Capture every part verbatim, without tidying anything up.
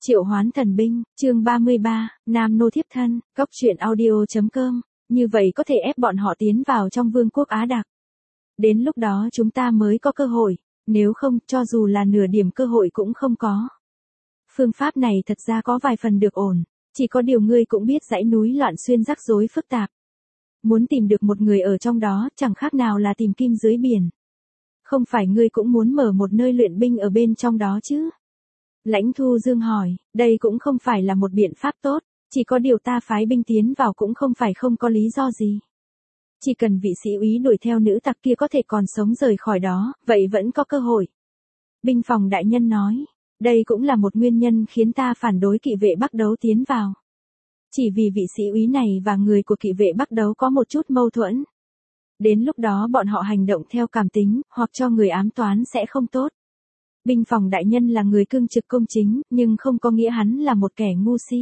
Triệu hoán thần binh, chương ba mươi ba, Nam Nô thiếp thân, góc truyện audio.com, như vậy có thể ép bọn họ tiến vào trong vương quốc Á Đạc. Đến lúc đó chúng ta mới có cơ hội, nếu không, cho dù là nửa điểm cơ hội cũng không có. Phương pháp này thật ra có vài phần được ổn, chỉ có điều ngươi cũng biết dãy núi loạn xuyên rắc rối phức tạp. Muốn tìm được một người ở trong đó chẳng khác nào là tìm kim dưới biển. Không phải ngươi cũng muốn mở một nơi luyện binh ở bên trong đó chứ? Lãnh Thu Dương hỏi, đây cũng không phải là một biện pháp tốt, chỉ có điều ta phái binh tiến vào cũng không phải không có lý do gì. Chỉ cần vị sĩ úy đuổi theo nữ tặc kia có thể còn sống rời khỏi đó, vậy vẫn có cơ hội. Binh phòng đại nhân nói, đây cũng là một nguyên nhân khiến ta phản đối kỵ vệ Bắc Đấu tiến vào. Chỉ vì vị sĩ úy này và người của kỵ vệ Bắc Đấu có một chút mâu thuẫn. Đến lúc đó bọn họ hành động theo cảm tính, hoặc cho người ám toán sẽ không tốt. Binh phòng đại nhân là người cương trực công chính, nhưng không có nghĩa hắn là một kẻ ngu si.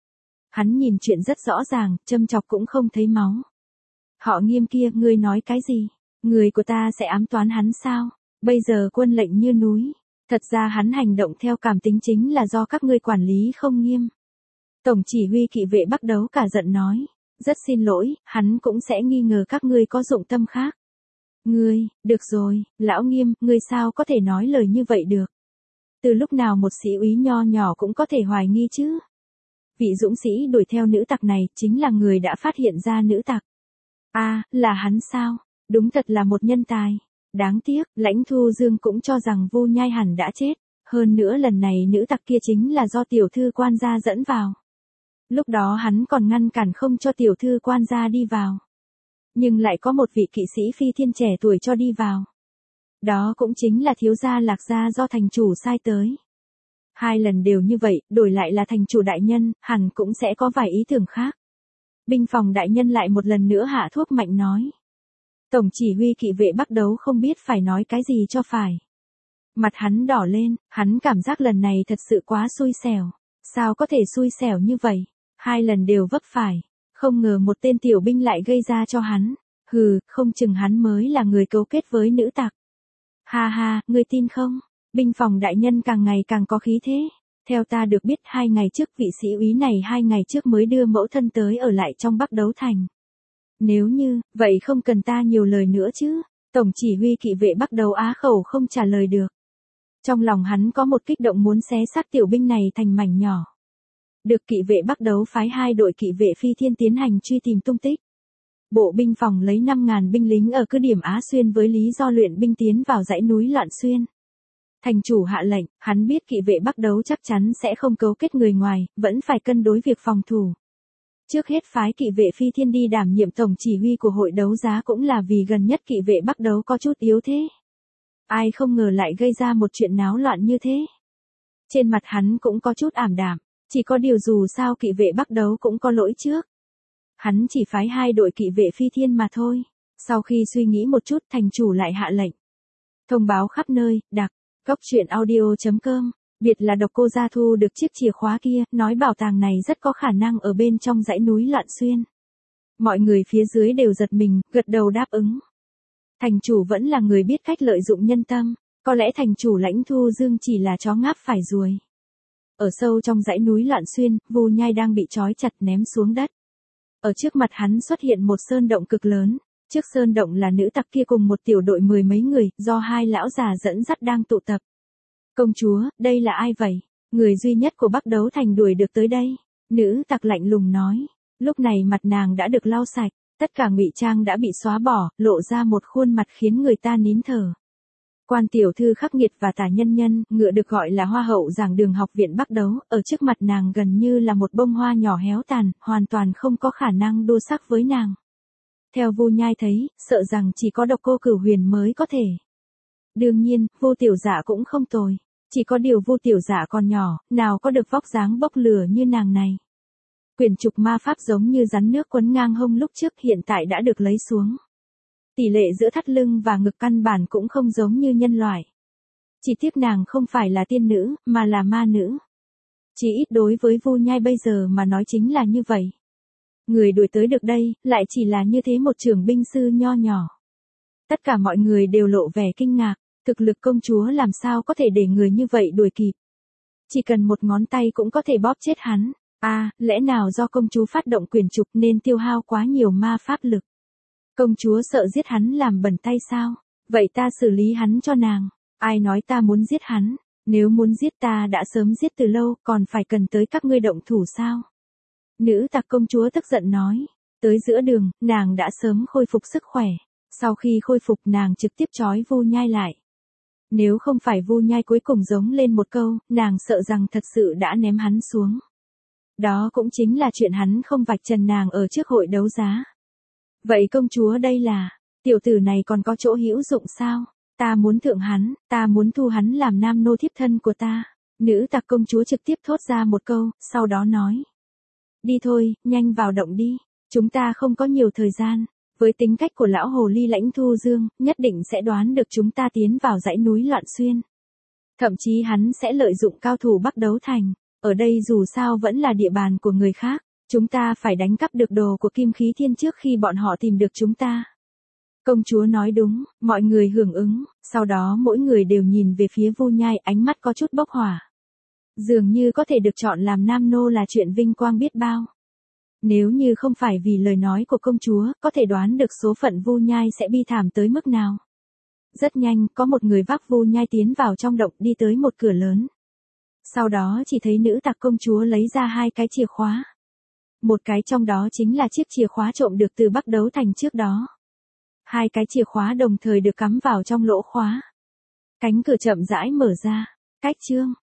Hắn nhìn chuyện rất rõ ràng, châm chọc cũng không thấy máu. Họ Nghiêm kia, ngươi nói cái gì? Người của ta sẽ ám toán hắn sao? Bây giờ quân lệnh như núi. Thật ra hắn hành động theo cảm tính chính là do các ngươi quản lý không nghiêm. Tổng chỉ huy kỵ vệ Bắc Đấu cả giận nói. Rất xin lỗi, hắn cũng sẽ nghi ngờ các ngươi có dụng tâm khác. Ngươi, được rồi, lão Nghiêm, ngươi sao có thể nói lời như vậy được? Từ lúc nào một sĩ úy nho nhỏ cũng có thể hoài nghi chứ? Vị dũng sĩ đuổi theo nữ tặc này chính là người đã phát hiện ra nữ tặc. À, là hắn sao? Đúng thật là một nhân tài. Đáng tiếc, Lãnh Thu Dương cũng cho rằng Vu Nhai hẳn đã chết. Hơn nữa lần này nữ tặc kia chính là do tiểu thư quan gia dẫn vào. Lúc đó hắn còn ngăn cản không cho tiểu thư quan gia đi vào. Nhưng lại có một vị kỵ sĩ phi thiên trẻ tuổi cho đi vào. Đó cũng chính là thiếu gia Lạc gia do thành chủ sai tới. Hai lần đều như vậy, đổi lại là thành chủ đại nhân, hẳn cũng sẽ có vài ý tưởng khác. Binh phòng đại nhân lại một lần nữa hạ thuốc mạnh nói. Tổng chỉ huy kỵ vệ Bắc Đấu không biết phải nói cái gì cho phải. Mặt hắn đỏ lên, hắn cảm giác lần này thật sự quá xui xẻo. Sao có thể xui xẻo như vậy? Hai lần đều vấp phải. Không ngờ một tên tiểu binh lại gây ra cho hắn. Hừ, không chừng hắn mới là người cấu kết với nữ tặc. Ha ha, ngươi tin không? Binh phòng đại nhân càng ngày càng có khí thế. Theo ta được biết hai ngày trước vị sĩ úy này hai ngày trước mới đưa mẫu thân tới ở lại trong Bắc Đấu Thành. Nếu như, vậy không cần ta nhiều lời nữa chứ. Tổng chỉ huy kỵ vệ Bắc Đấu á khẩu không trả lời được. Trong lòng hắn có một kích động muốn xé xác tiểu binh này thành mảnh nhỏ. Được kỵ vệ Bắc Đấu phái hai đội kỵ vệ phi thiên tiến hành truy tìm tung tích. Bộ binh phòng lấy năm ngàn binh lính ở cứ điểm Á Xuyên với lý do luyện binh tiến vào dãy núi Loạn Xuyên. Thành chủ hạ lệnh, hắn biết kỵ vệ Bắc Đấu chắc chắn sẽ không cấu kết người ngoài, vẫn phải cân đối việc phòng thủ. Trước hết phái kỵ vệ phi thiên đi đảm nhiệm tổng chỉ huy của hội đấu giá cũng là vì gần nhất kỵ vệ Bắc Đấu có chút yếu thế. Ai không ngờ lại gây ra một chuyện náo loạn như thế. Trên mặt hắn cũng có chút ảm đạm, chỉ có điều dù sao kỵ vệ Bắc Đấu cũng có lỗi trước. Hắn chỉ phái hai đội kỵ vệ phi thiên mà thôi. Sau khi suy nghĩ một chút thành chủ lại hạ lệnh. Thông báo khắp nơi, đặc, góc truyện audio.com, biệt là Độc Cô Gia thu được chiếc chìa khóa kia, nói bảo tàng này rất có khả năng ở bên trong dãy núi Loạn Xuyên. Mọi người phía dưới đều giật mình, gật đầu đáp ứng. Thành chủ vẫn là người biết cách lợi dụng nhân tâm, có lẽ thành chủ Lãnh Thu Dương chỉ là chó ngáp phải ruồi. Ở sâu trong dãy núi Loạn Xuyên, Vu Nhai đang bị trói chặt ném xuống đất. Ở trước mặt hắn xuất hiện một sơn động cực lớn, trước sơn động là nữ tặc kia cùng một tiểu đội mười mấy người, do hai lão già dẫn dắt đang tụ tập. Công chúa, đây là ai vậy? Người duy nhất của Bắc Đấu Thành đuổi được tới đây. Nữ tặc lạnh lùng nói. Lúc này mặt nàng đã được lau sạch, tất cả ngụy trang đã bị xóa bỏ, lộ ra một khuôn mặt khiến người ta nín thở. Quan tiểu thư khắc nghiệt và tả nhân nhân, ngựa được gọi là hoa hậu giảng đường học viện Bắc Đấu, ở trước mặt nàng gần như là một bông hoa nhỏ héo tàn, hoàn toàn không có khả năng đua sắc với nàng. Theo Vu Nhai thấy, sợ rằng chỉ có Độc Cô Cửu Huyền mới có thể. Đương nhiên, Vu tiểu dạ cũng không tồi, chỉ có điều Vu tiểu dạ còn nhỏ, nào có được vóc dáng bốc lửa như nàng này. Quyển trục ma pháp giống như rắn nước quấn ngang hông lúc trước hiện tại đã được lấy xuống. Tỷ lệ giữa thắt lưng và ngực căn bản cũng không giống như nhân loại. Chỉ tiếc nàng không phải là tiên nữ, mà là ma nữ. Chỉ ít đối với Vu Nhai bây giờ mà nói chính là như vậy. Người đuổi tới được đây, lại chỉ là như thế một trưởng binh sư nho nhỏ. Tất cả mọi người đều lộ vẻ kinh ngạc, thực lực công chúa làm sao có thể để người như vậy đuổi kịp. chỉ cần một ngón tay cũng có thể bóp chết hắn. À, lẽ nào do công chúa phát động quyền trục nên tiêu hao quá nhiều ma pháp lực? Công chúa sợ giết hắn làm bẩn tay sao? Vậy ta xử lý hắn cho nàng. Ai nói ta muốn giết hắn? Nếu muốn giết ta đã sớm giết từ lâu, còn phải cần tới các ngươi động thủ sao? Nữ tặc công chúa tức giận nói. Tới giữa đường, nàng đã sớm khôi phục sức khỏe. Sau khi khôi phục nàng trực tiếp trói Vu Nhai lại. Nếu không phải Vu Nhai cuối cùng giống lên một câu, nàng sợ rằng thật sự đã ném hắn xuống. Đó cũng chính là chuyện hắn không vạch trần nàng ở trước hội đấu giá. Vậy công chúa đây là, tiểu tử này còn có chỗ hữu dụng sao? Ta muốn thượng hắn, ta muốn thu hắn làm nam nô thiếp thân của ta. Nữ tặc công chúa trực tiếp thốt ra một câu, sau đó nói. Đi thôi, nhanh vào động đi. Chúng ta không có nhiều thời gian. Với tính cách của lão hồ ly Lãnh Thu Dương, nhất định sẽ đoán được chúng ta tiến vào dãy núi Loạn Xuyên. Thậm chí hắn sẽ lợi dụng cao thủ Bắc Đấu Thành. Ở đây dù sao vẫn là địa bàn của người khác. Chúng ta phải đánh cắp được đồ của Kim Khí Thiên trước khi bọn họ tìm được chúng ta. Công chúa nói đúng, mọi người hưởng ứng, sau đó mỗi người đều nhìn về phía Vu Nhai, ánh mắt có chút bốc hỏa. Dường như có thể được chọn làm nam nô là chuyện vinh quang biết bao. Nếu như không phải vì lời nói của công chúa, có thể đoán được số phận Vu Nhai sẽ bi thảm tới mức nào. Rất nhanh, có một người vác Vu Nhai tiến vào trong động đi tới một cửa lớn. Sau đó chỉ thấy nữ tặc công chúa lấy ra hai cái chìa khóa. Một cái trong đó chính là chiếc chìa khóa trộm được từ Bắc Đấu Thành trước đó. Hai cái chìa khóa đồng thời được cắm vào trong lỗ khóa. Cánh cửa chậm rãi mở ra. Cách chương